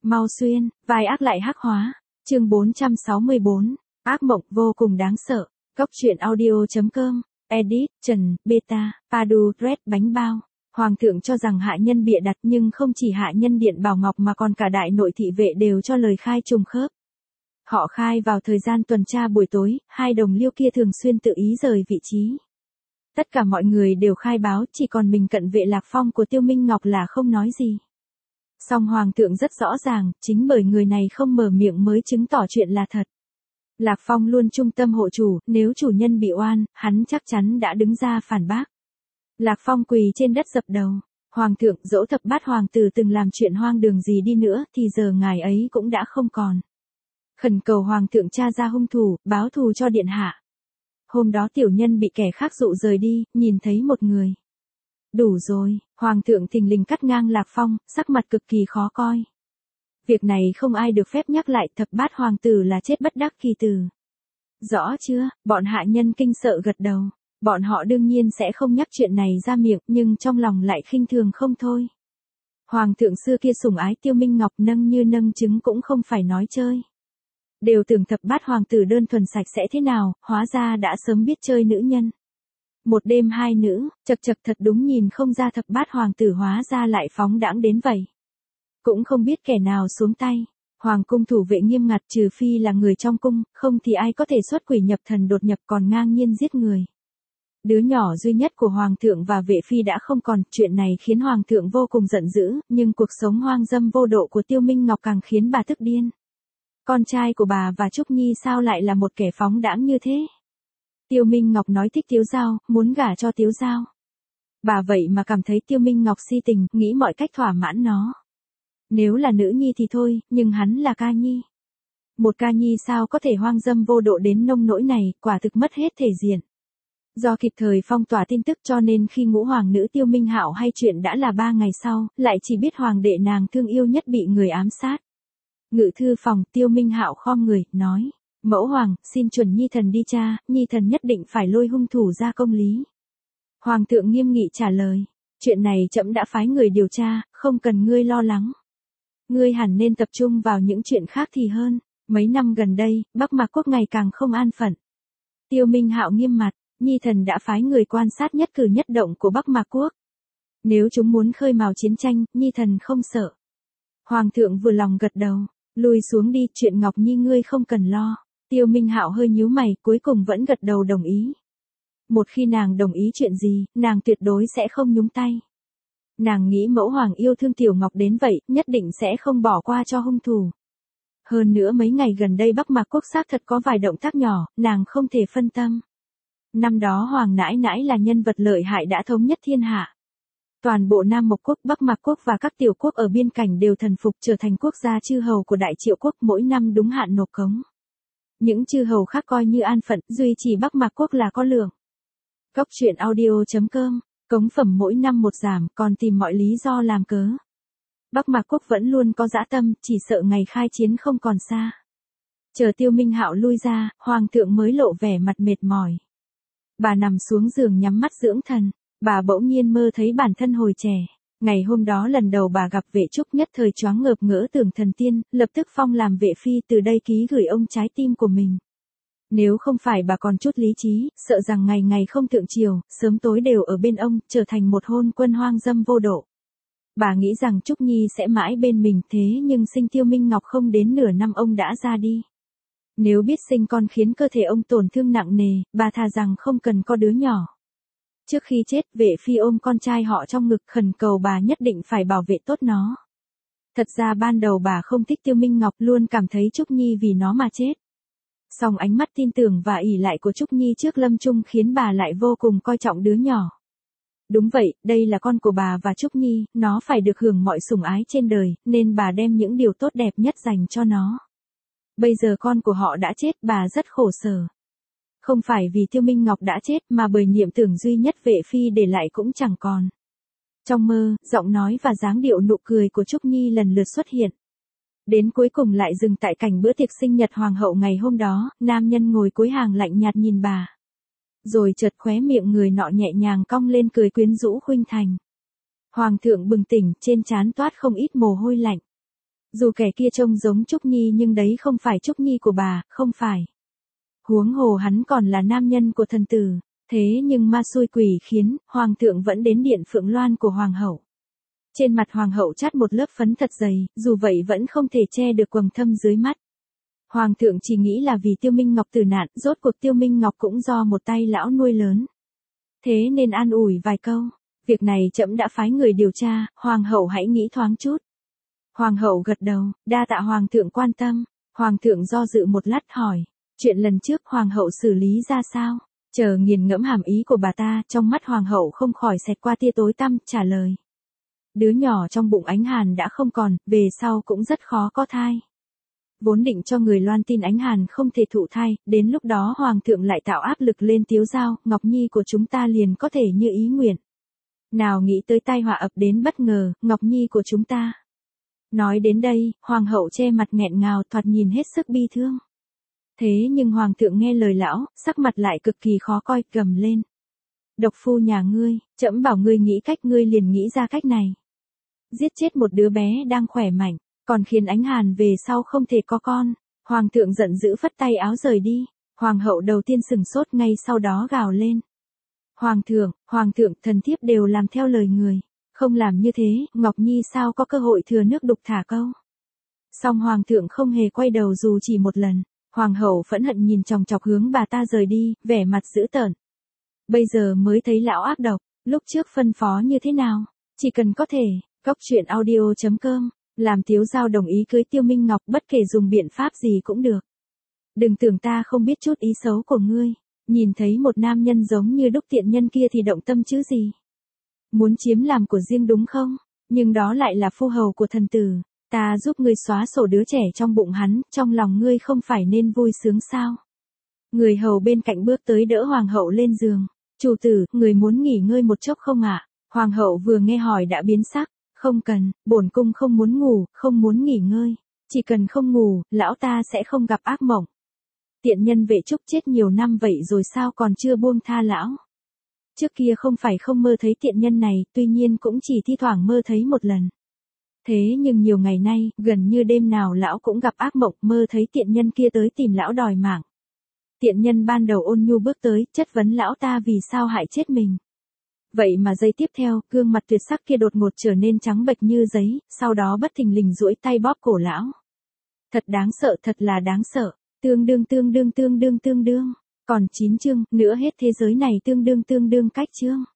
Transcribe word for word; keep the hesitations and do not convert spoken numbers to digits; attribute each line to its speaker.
Speaker 1: Mau xuyên, vai ác lại hắc hóa. Chương bốn trăm sáu mươi bốn, ác mộng vô cùng đáng sợ. Góc truyện audio.com, edit, Trần, Beta, Padu, Red, bánh bao. Hoàng thượng cho rằng hạ nhân bịa đặt, nhưng không chỉ hạ nhân Điện Bảo Ngọc mà còn cả đại nội thị vệ đều cho lời khai trùng khớp. Họ khai vào thời gian tuần tra buổi tối, hai đồng liêu kia thường xuyên tự ý rời vị trí. Tất cả mọi người đều khai báo, chỉ còn mình cận vệ Lạc Phong của Tiêu Minh Ngọc là không nói gì. Song Hoàng thượng rất rõ ràng, chính bởi người này không mở miệng mới chứng tỏ chuyện là thật. Lạc Phong luôn trung tâm hộ chủ, nếu chủ nhân bị oan, hắn chắc chắn đã đứng ra phản bác. Lạc Phong quỳ trên đất dập đầu. Hoàng thượng, dẫu thập bát hoàng tử từng làm chuyện hoang đường gì đi nữa, thì giờ ngài ấy cũng đã không còn. Khẩn cầu Hoàng thượng tra ra hung thủ, báo thù cho điện hạ. Hôm đó tiểu nhân bị kẻ khác dụ rời đi, nhìn thấy một người. Đủ rồi, Hoàng thượng thình lình cắt ngang Lạc Phong, sắc mặt cực kỳ khó coi. Việc này không ai được phép nhắc lại, thập bát hoàng tử là chết bất đắc kỳ tử. Rõ chưa? Bọn hạ nhân kinh sợ gật đầu. Bọn họ đương nhiên sẽ không nhắc chuyện này ra miệng, nhưng trong lòng lại khinh thường không thôi. Hoàng thượng xưa kia sủng ái Tiêu Minh Ngọc nâng như nâng trứng cũng không phải nói chơi. Đều tưởng thập bát hoàng tử đơn thuần sạch sẽ thế nào, hóa ra đã sớm biết chơi nữ nhân. Một đêm hai nữ, chật chật thật đúng nhìn không ra thập bát hoàng tử hóa ra lại phóng đãng đến vậy. Cũng không biết kẻ nào xuống tay. Hoàng cung thủ vệ nghiêm ngặt, trừ phi là người trong cung, không thì ai có thể xuất quỷ nhập thần đột nhập còn ngang nhiên giết người. Đứa nhỏ duy nhất của Hoàng thượng và vệ phi đã không còn, chuyện này khiến Hoàng thượng vô cùng giận dữ, nhưng cuộc sống hoang dâm vô độ của Tiêu Minh Ngọc càng khiến bà tức điên. Con trai của bà và Trúc Nhi sao lại là một kẻ phóng đãng như thế? Tiêu Minh Ngọc nói thích Tiếu Giao, muốn gả cho Tiếu Giao. Bà vậy mà cảm thấy Tiêu Minh Ngọc si tình, nghĩ mọi cách thỏa mãn nó. Nếu là nữ nhi thì thôi, nhưng hắn là ca nhi. Một ca nhi sao có thể hoang dâm vô độ đến nông nỗi này, quả thực mất hết thể diện. Do kịp thời phong tỏa tin tức cho nên khi ngũ hoàng nữ Tiêu Minh Hạo hay chuyện đã là ba ngày sau, lại chỉ biết hoàng đệ nàng thương yêu nhất bị người ám sát. Ngự thư phòng, Tiêu Minh Hạo khom người, nói, mẫu hoàng, xin chuẩn nhi thần đi tra, nhi thần nhất định phải lôi hung thủ ra công lý. Hoàng thượng nghiêm nghị trả lời, chuyện này trẫm đã phái người điều tra, không cần ngươi lo lắng. Ngươi hẳn nên tập trung vào những chuyện khác thì hơn, mấy năm gần đây, Bắc Mạc Quốc ngày càng không an phận. Tiêu Minh Hạo nghiêm mặt, nhi thần đã phái người quan sát nhất cử nhất động của Bắc Mạc Quốc. Nếu chúng muốn khơi mào chiến tranh, nhi thần không sợ. Hoàng thượng vừa lòng gật đầu, lùi xuống đi, chuyện Ngọc Nhi ngươi không cần lo. Tiêu Minh Hạo hơi nhíu mày, cuối cùng vẫn gật đầu đồng ý. Một khi nàng đồng ý chuyện gì, nàng tuyệt đối sẽ không nhúng tay. Nàng nghĩ mẫu hoàng yêu thương Tiểu Ngọc đến vậy, nhất định sẽ không bỏ qua cho hung thủ. Hơn nữa mấy ngày gần đây Bắc Mạc Quốc xác thật có vài động tác nhỏ, nàng không thể phân tâm. Năm đó Hoàng nãi nãi là nhân vật lợi hại đã thống nhất thiên hạ. Toàn bộ Nam Mộc Quốc, Bắc Mạc Quốc và các tiểu quốc ở biên cảnh đều thần phục trở thành quốc gia chư hầu của Đại Triệu Quốc, mỗi năm đúng hạn nộp cống. Những chư hầu khác coi như an phận, duy chỉ Bắc Mạc Quốc là có lượng. Góc truyện audio.com, cống phẩm mỗi năm một giảm, còn tìm mọi lý do làm cớ. Bắc Mạc Quốc vẫn luôn có dã tâm, chỉ sợ ngày khai chiến không còn xa. Chờ Tiêu Minh Hạo lui ra, Hoàng thượng mới lộ vẻ mặt mệt mỏi. Bà nằm xuống giường nhắm mắt dưỡng thần, bà bỗng nhiên mơ thấy bản thân hồi trẻ. Ngày hôm đó lần đầu bà gặp Vệ Trúc nhất thời choáng ngợp ngỡ tưởng thần tiên, lập tức phong làm vệ phi, từ đây ký gửi ông trái tim của mình. Nếu không phải bà còn chút lý trí, sợ rằng ngày ngày không thượng triều, sớm tối đều ở bên ông, trở thành một hôn quân hoang dâm vô độ. Bà nghĩ rằng Trúc Nhi sẽ mãi bên mình, thế nhưng sinh Tiêu Minh Ngọc không đến nửa năm ông đã ra đi. Nếu biết sinh con khiến cơ thể ông tổn thương nặng nề, bà thà rằng không cần có đứa nhỏ. Trước khi chết, vệ phi ôm con trai họ trong ngực khẩn cầu bà nhất định phải bảo vệ tốt nó. Thật ra ban đầu bà không thích Tiêu Minh Ngọc, luôn cảm thấy Trúc Nhi vì nó mà chết. Song ánh mắt tin tưởng và ỷ lại của Trúc Nhi trước lâm chung khiến bà lại vô cùng coi trọng đứa nhỏ. Đúng vậy, đây là con của bà và Trúc Nhi, nó phải được hưởng mọi sủng ái trên đời, nên bà đem những điều tốt đẹp nhất dành cho nó. Bây giờ con của họ đã chết, bà rất khổ sở. Không phải vì Tiêu Minh Ngọc đã chết mà bởi niệm tưởng duy nhất vệ phi để lại cũng chẳng còn. Trong mơ, giọng nói và dáng điệu nụ cười của Trúc Nhi lần lượt xuất hiện. Đến cuối cùng lại dừng tại cảnh bữa tiệc sinh nhật hoàng hậu ngày hôm đó, nam nhân ngồi cuối hàng lạnh nhạt nhìn bà. Rồi chợt khóe miệng người nọ nhẹ nhàng cong lên cười quyến rũ khuynh thành. Hoàng thượng bừng tỉnh, trên trán toát không ít mồ hôi lạnh. Dù kẻ kia trông giống Trúc Nhi nhưng đấy không phải Trúc Nhi của bà, không phải. Huống hồ hắn còn là nam nhân của thần tử. Thế nhưng ma xui quỷ khiến, hoàng thượng vẫn đến điện Phượng Loan của hoàng hậu. Trên mặt hoàng hậu chát một lớp phấn thật dày, dù vậy vẫn không thể che được quầng thâm dưới mắt. Hoàng thượng chỉ nghĩ là vì Tiêu Minh Ngọc tử nạn, rốt cuộc Tiêu Minh Ngọc cũng do một tay lão nuôi lớn. Thế nên an ủi vài câu, việc này trẫm đã phái người điều tra, hoàng hậu hãy nghĩ thoáng chút. Hoàng hậu gật đầu, đa tạ hoàng thượng quan tâm. Hoàng thượng do dự một lát hỏi, chuyện lần trước hoàng hậu xử lý ra sao? Chờ nghiền ngẫm hàm ý của bà ta, trong mắt hoàng hậu không khỏi xẹt qua tia tối tăm, trả lời. Đứa nhỏ trong bụng Ánh Hàn đã không còn, về sau cũng rất khó có thai. Vốn định cho người loan tin Ánh Hàn không thể thụ thai, đến lúc đó hoàng thượng lại tạo áp lực lên Tiếu Giao, Ngọc Nhi của chúng ta liền có thể như ý nguyện. Nào nghĩ tới tai họa ập đến bất ngờ, Ngọc Nhi của chúng ta. Nói đến đây, hoàng hậu che mặt nghẹn ngào, thoạt nhìn hết sức bi thương. Thế nhưng hoàng thượng nghe lời lão, sắc mặt lại cực kỳ khó coi, gầm lên. Độc phu nhà ngươi, trẫm bảo ngươi nghĩ cách, ngươi liền nghĩ ra cách này. Giết chết một đứa bé đang khỏe mạnh, còn khiến Ánh Hàn về sau không thể có con. Hoàng thượng giận dữ phất tay áo rời đi. Hoàng hậu đầu tiên sừng sốt, ngay sau đó gào lên. Hoàng thượng, hoàng thượng, thần thiếp đều làm theo lời người. Không làm như thế, Ngọc Nhi sao có cơ hội thừa nước đục thả câu. Song hoàng thượng không hề quay đầu dù chỉ một lần. Hoàng hậu phẫn hận nhìn chòng chọc hướng bà ta rời đi, vẻ mặt dữ tợn. Bây giờ mới thấy lão ác độc, lúc trước phân phó như thế nào, chỉ cần có thể, góc truyện audio chấm com, làm Tiếu Giao đồng ý cưới Tiêu Minh Ngọc, bất kể dùng biện pháp gì cũng được. Đừng tưởng ta không biết chút ý xấu của ngươi, nhìn thấy một nam nhân giống như đúc tiện nhân kia thì động tâm chứ gì. Muốn chiếm làm của riêng đúng không, nhưng đó lại là phu hầu của thần tử. Ta giúp ngươi xóa sổ đứa trẻ trong bụng hắn, trong lòng ngươi không phải nên vui sướng sao? Người hầu bên cạnh bước tới đỡ hoàng hậu lên giường. Chủ tử, người muốn nghỉ ngơi một chốc không ạ? Hoàng hậu vừa nghe hỏi đã biến sắc. Không cần, bổn cung không muốn ngủ, không muốn nghỉ ngơi. Chỉ cần không ngủ, lão ta sẽ không gặp ác mộng. Tiện nhân vệ Trúc chết nhiều năm vậy rồi sao còn chưa buông tha lão? Trước kia không phải không mơ thấy tiện nhân này, tuy nhiên cũng chỉ thi thoảng mơ thấy một lần. Thế nhưng nhiều ngày nay, gần như đêm nào lão cũng gặp ác mộng, mơ thấy tiện nhân kia tới tìm lão đòi mạng. Tiện nhân ban đầu ôn nhu bước tới, chất vấn lão ta vì sao hại chết mình. Vậy mà giây tiếp theo, gương mặt tuyệt sắc kia đột ngột trở nên trắng bệch như giấy, sau đó bất thình lình duỗi tay bóp cổ lão. Thật đáng sợ, thật là đáng sợ. Tương đương tương đương tương đương tương đương. Còn chín chương, nữa hết thế giới này tương đương tương đương cách chương.